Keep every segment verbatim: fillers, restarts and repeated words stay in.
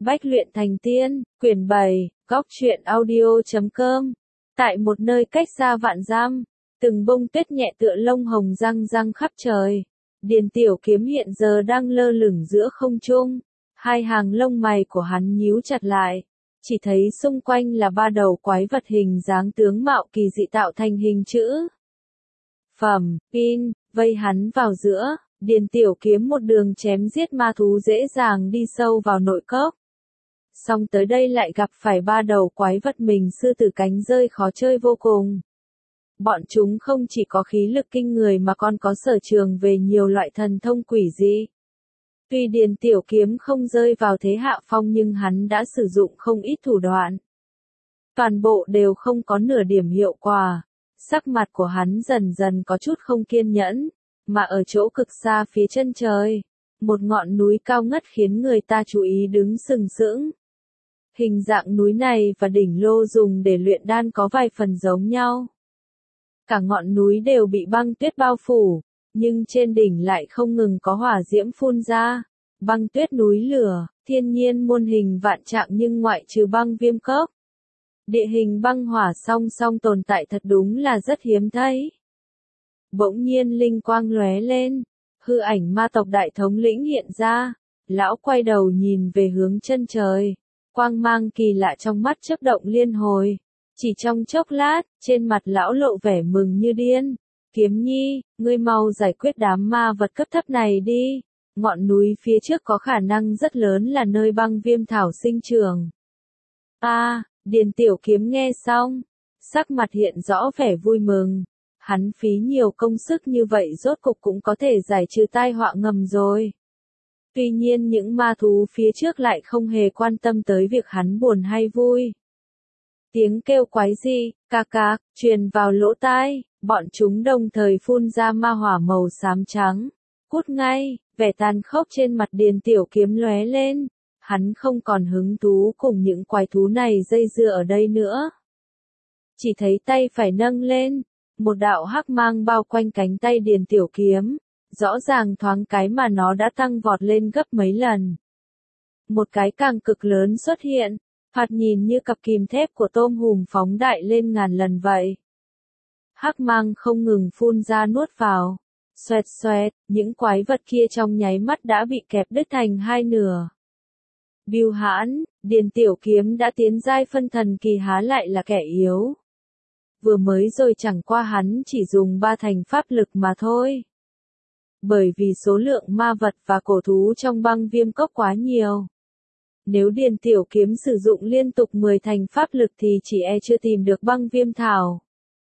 Bách luyện thành tiên, quyển bảy, góc truyện audio chấm com. Tại một nơi cách xa vạn dặm, từng bông tuyết nhẹ tựa lông hồng răng răng khắp trời. Điền Tiểu Kiếm hiện giờ đang lơ lửng giữa không trung, hai hàng lông mày của hắn nhíu chặt lại, chỉ thấy xung quanh là ba đầu quái vật hình dáng tướng mạo kỳ dị tạo thành hình chữ phẩm, pin, vây hắn vào giữa. Điền Tiểu Kiếm một đường chém giết ma thú dễ dàng đi sâu vào nội cốc. Xong tới đây lại gặp phải ba đầu quái vật mình sư tử cánh rơi khó chơi vô cùng. Bọn chúng không chỉ có khí lực kinh người mà còn có sở trường về nhiều loại thần thông quỷ dị. Tuy Điền Tiểu Kiếm không rơi vào thế hạ phong nhưng hắn đã sử dụng không ít thủ đoạn. Toàn bộ đều không có nửa điểm hiệu quả. Sắc mặt của hắn dần dần có chút không kiên nhẫn, mà ở chỗ cực xa phía chân trời, một ngọn núi cao ngất khiến người ta chú ý đứng sừng sững. Hình dạng núi này và đỉnh lô dùng để luyện đan có vài phần giống nhau. Cả ngọn núi đều bị băng tuyết bao phủ, nhưng trên đỉnh lại không ngừng có hỏa diễm phun ra. Băng tuyết núi lửa, thiên nhiên muôn hình vạn trạng nhưng ngoại trừ băng viêm cốc. Địa hình băng hỏa song song tồn tại thật đúng là rất hiếm thấy. Bỗng nhiên linh quang lóe lên, hư ảnh ma tộc đại thống lĩnh hiện ra, lão quay đầu nhìn về hướng chân trời, quang mang kỳ lạ trong mắt chớp động liên hồi, chỉ trong chốc lát, trên mặt lão lộ vẻ mừng như điên. Kiếm Nhi, ngươi mau giải quyết đám ma vật cấp thấp này đi, ngọn núi phía trước có khả năng rất lớn là nơi băng viêm thảo sinh trưởng. A, à, Điền Tiểu Kiếm nghe xong, sắc mặt hiện rõ vẻ vui mừng. Hắn phí nhiều công sức như vậy rốt cục cũng có thể giải trừ tai họa ngầm rồi. Tuy nhiên những ma thú phía trước lại không hề quan tâm tới việc hắn buồn hay vui. Tiếng kêu quái dị, ca ca, truyền vào lỗ tai, bọn chúng đồng thời phun ra ma hỏa màu xám trắng. Cút ngay, vẻ tàn khốc trên mặt Điền Tiểu Kiếm lóe lên. Hắn không còn hứng thú cùng những quái thú này dây dưa ở đây nữa. Chỉ thấy tay phải nâng lên. Một đạo hắc mang bao quanh cánh tay Điền Tiểu Kiếm, rõ ràng thoáng cái mà nó đã tăng vọt lên gấp mấy lần. Một cái càng cực lớn xuất hiện, thoạt nhìn như cặp kìm thép của tôm hùm phóng đại lên ngàn lần vậy. Hắc mang không ngừng phun ra nuốt vào, xoẹt xoẹt, những quái vật kia trong nháy mắt đã bị kẹp đứt thành hai nửa. Bưu hãn, Điền Tiểu Kiếm đã tiến giai phân thần kỳ há lại là kẻ yếu. Vừa mới rồi chẳng qua hắn chỉ dùng ba thành pháp lực mà thôi. Bởi vì số lượng ma vật và cổ thú trong băng viêm cốc quá nhiều. Nếu Điền Tiểu Kiếm sử dụng liên tục mười thành pháp lực thì chỉ e chưa tìm được băng viêm thảo.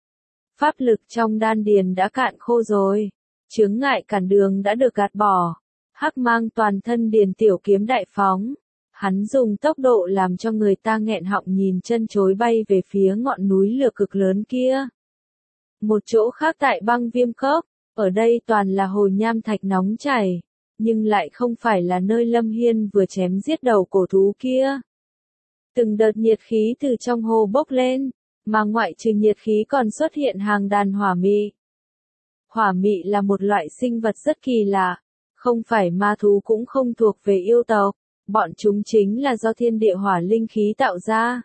Pháp lực trong đan điền đã cạn khô rồi. Chướng ngại cản đường đã được gạt bỏ. Hắc mang toàn thân Điền Tiểu Kiếm đại phóng. Hắn dùng tốc độ làm cho người ta nghẹn họng nhìn chân chối bay về phía ngọn núi lửa cực lớn kia. Một chỗ khác tại băng viêm cốc, ở đây toàn là hồ nham thạch nóng chảy, nhưng lại không phải là nơi Lâm Hiên vừa chém giết đầu cổ thú kia. Từng đợt nhiệt khí từ trong hồ bốc lên, mà ngoại trừ nhiệt khí còn xuất hiện hàng đàn hỏa mị. Hỏa mị là một loại sinh vật rất kỳ lạ, không phải ma thú cũng không thuộc về yêu tộc. Bọn chúng chính là do thiên địa hỏa linh khí tạo ra.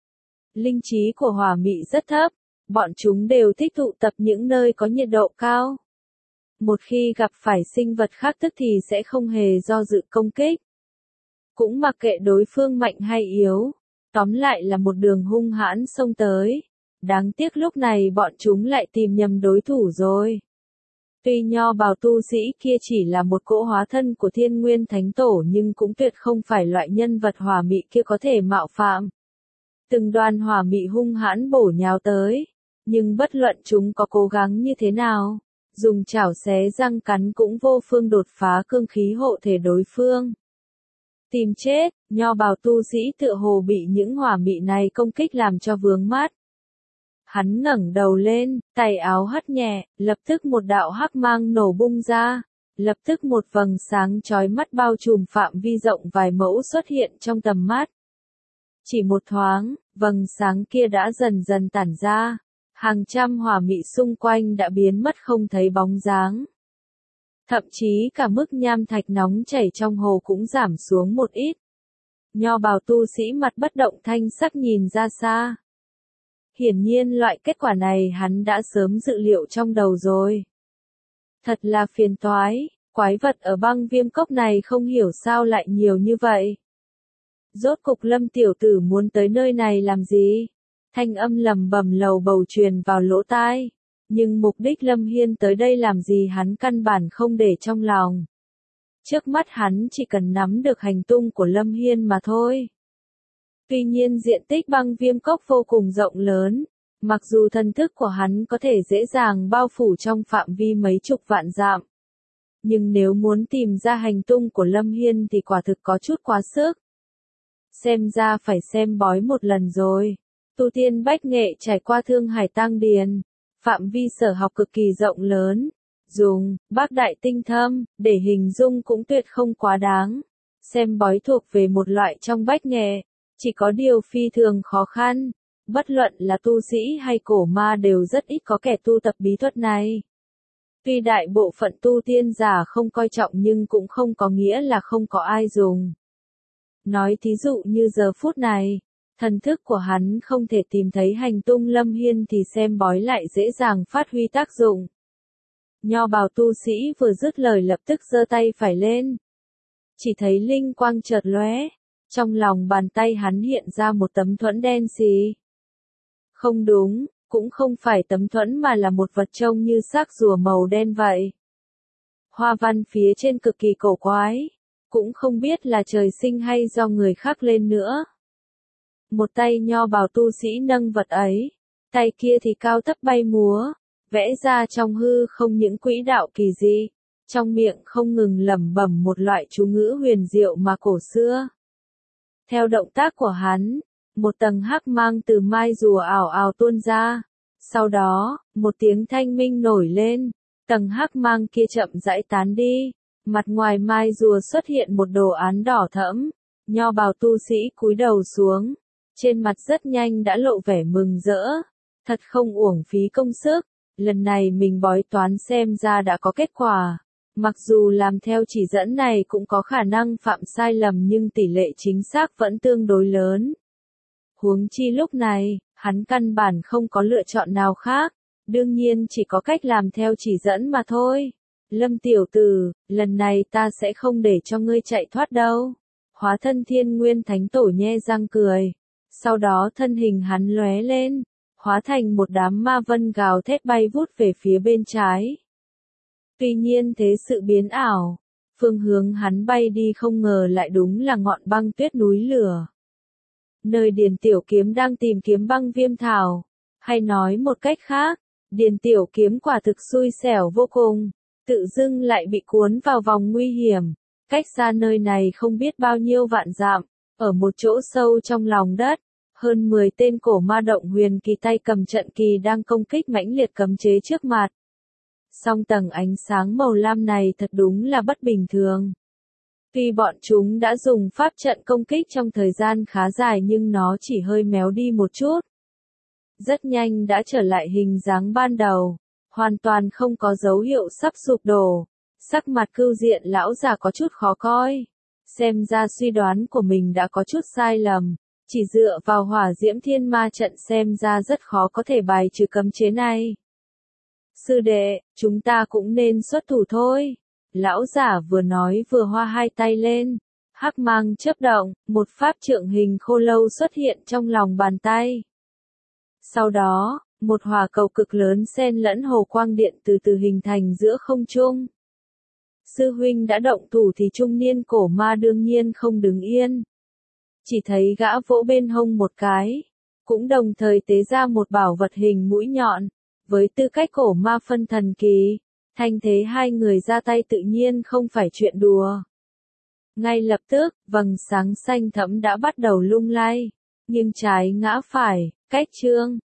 Linh trí của hỏa mị rất thấp, bọn chúng đều thích tụ tập những nơi có nhiệt độ cao. Một khi gặp phải sinh vật khác tức thì sẽ không hề do dự công kích. Cũng mặc kệ đối phương mạnh hay yếu, tóm lại là một đường hung hãn xông tới. Đáng tiếc lúc này bọn chúng lại tìm nhầm đối thủ rồi. Tuy nho bào tu sĩ kia chỉ là một cỗ hóa thân của Thiên Nguyên Thánh Tổ nhưng cũng tuyệt không phải loại nhân vật hỏa mị kia có thể mạo phạm. Từng đoàn hỏa mị hung hãn bổ nhào tới, nhưng bất luận chúng có cố gắng như thế nào, dùng chảo xé răng cắn cũng vô phương đột phá cương khí hộ thể đối phương. Tìm chết, nho bào tu sĩ tựa hồ bị những hỏa mị này công kích làm cho vướng mắt. Hắn ngẩng đầu lên, tay áo hất nhẹ, lập tức một đạo hắc mang nổ bung ra, lập tức một vầng sáng chói mắt bao trùm phạm vi rộng vài mẫu xuất hiện trong tầm mắt. Chỉ một thoáng, vầng sáng kia đã dần dần tản ra, hàng trăm hỏa mị xung quanh đã biến mất không thấy bóng dáng. Thậm chí cả mức nham thạch nóng chảy trong hồ cũng giảm xuống một ít. Nho bào tu sĩ mặt bất động thanh sắc nhìn ra xa. Hiển nhiên loại kết quả này hắn đã sớm dự liệu trong đầu rồi. Thật là phiền toái, quái vật ở băng viêm cốc này không hiểu sao lại nhiều như vậy. Rốt cục Lâm tiểu tử muốn tới nơi này làm gì? Thanh âm lầm bầm lầu bầu truyền vào lỗ tai. Nhưng mục đích Lâm Hiên tới đây làm gì hắn căn bản không để trong lòng. Trước mắt hắn chỉ cần nắm được hành tung của Lâm Hiên mà thôi. Tuy nhiên diện tích băng viêm cốc vô cùng rộng lớn. Mặc dù thần thức của hắn có thể dễ dàng bao phủ trong phạm vi mấy chục vạn dặm. Nhưng nếu muốn tìm ra hành tung của Lâm Hiên thì quả thực có chút quá sức. Xem ra phải xem bói một lần rồi. Tu tiên bách nghệ trải qua Thương Hải Tăng Điền. Phạm vi sở học cực kỳ rộng lớn. Dùng, bác đại tinh thâm, để hình dung cũng tuyệt không quá đáng. Xem bói thuộc về một loại trong bách nghệ. Chỉ có điều phi thường khó khăn. Bất luận là tu sĩ hay cổ ma đều rất ít có kẻ tu tập bí thuật này. Tuy đại bộ phận tu tiên giả không coi trọng nhưng cũng không có nghĩa là không có ai dùng. Nói thí dụ như giờ phút này, thần thức của hắn không thể tìm thấy hành tung Lâm Hiên thì xem bói lại dễ dàng phát huy tác dụng. Nho bào tu sĩ vừa dứt lời lập tức giơ tay phải lên. Chỉ thấy linh quang chợt lóe, trong lòng bàn tay hắn hiện ra một tấm thuẫn đen xì. Không đúng, cũng không phải tấm thuẫn mà là một vật trông như xác rùa màu đen vậy. Hoa văn phía trên cực kỳ cổ quái, cũng không biết là trời sinh hay do người khác lên nữa. Một tay nho bào tu sĩ nâng vật ấy, tay kia thì cao thấp bay múa, vẽ ra trong hư không những quỹ đạo kỳ dị, trong miệng không ngừng lẩm bẩm một loại chú ngữ huyền diệu mà cổ xưa. Theo động tác của hắn, một tầng hắc mang từ mai rùa ảo ảo tuôn ra. Sau đó, một tiếng thanh minh nổi lên, tầng hắc mang kia chậm rãi tán đi, mặt ngoài mai rùa xuất hiện một đồ án đỏ thẫm, nho bào tu sĩ cúi đầu xuống, trên mặt rất nhanh đã lộ vẻ mừng rỡ, thật không uổng phí công sức, lần này mình bói toán xem ra đã có kết quả, mặc dù làm theo chỉ dẫn này cũng có khả năng phạm sai lầm nhưng tỷ lệ chính xác vẫn tương đối lớn. Huống chi lúc này, hắn căn bản không có lựa chọn nào khác, đương nhiên chỉ có cách làm theo chỉ dẫn mà thôi. Lâm tiểu tử, lần này ta sẽ không để cho ngươi chạy thoát đâu. Hóa thân Thiên Nguyên Thánh Tổ nhe răng cười. Sau đó thân hình hắn lóe lên, hóa thành một đám ma vân gào thét bay vút về phía bên trái. Tuy nhiên thế sự biến ảo, phương hướng hắn bay đi không ngờ lại đúng là ngọn băng tuyết núi lửa. Nơi Điền Tiểu Kiếm đang tìm kiếm băng viêm thảo, hay nói một cách khác, Điền Tiểu Kiếm quả thực xui xẻo vô cùng, tự dưng lại bị cuốn vào vòng nguy hiểm, cách xa nơi này không biết bao nhiêu vạn dặm, ở một chỗ sâu trong lòng đất, hơn mười tên cổ ma động huyền kỳ tay cầm trận kỳ đang công kích mãnh liệt cấm chế trước mặt. Song tầng ánh sáng màu lam này thật đúng là bất bình thường. Tuy bọn chúng đã dùng pháp trận công kích trong thời gian khá dài nhưng nó chỉ hơi méo đi một chút. Rất nhanh đã trở lại hình dáng ban đầu, hoàn toàn không có dấu hiệu sắp sụp đổ. Sắc mặt Cưu Diện lão già có chút khó coi. Xem ra suy đoán của mình đã có chút sai lầm, chỉ dựa vào hỏa diễm thiên ma trận xem ra rất khó có thể bài trừ cấm chế này. Sư đệ, chúng ta cũng nên xuất thủ thôi. Lão giả vừa nói vừa hoa hai tay lên, hắc mang chớp động, một pháp trượng hình khô lâu xuất hiện trong lòng bàn tay. Sau đó, một hỏa cầu cực lớn xen lẫn hồ quang điện từ từ hình thành giữa không trung. Sư huynh đã động thủ thì trung niên cổ ma đương nhiên không đứng yên. Chỉ thấy gã vỗ bên hông một cái, cũng đồng thời tế ra một bảo vật hình mũi nhọn, với tư cách cổ ma phân thần kỳ. Thanh thế hai người ra tay tự nhiên không phải chuyện đùa. Ngay lập tức, vầng sáng xanh thẫm đã bắt đầu lung lay, nghiêng trái ngã phải, cách chương.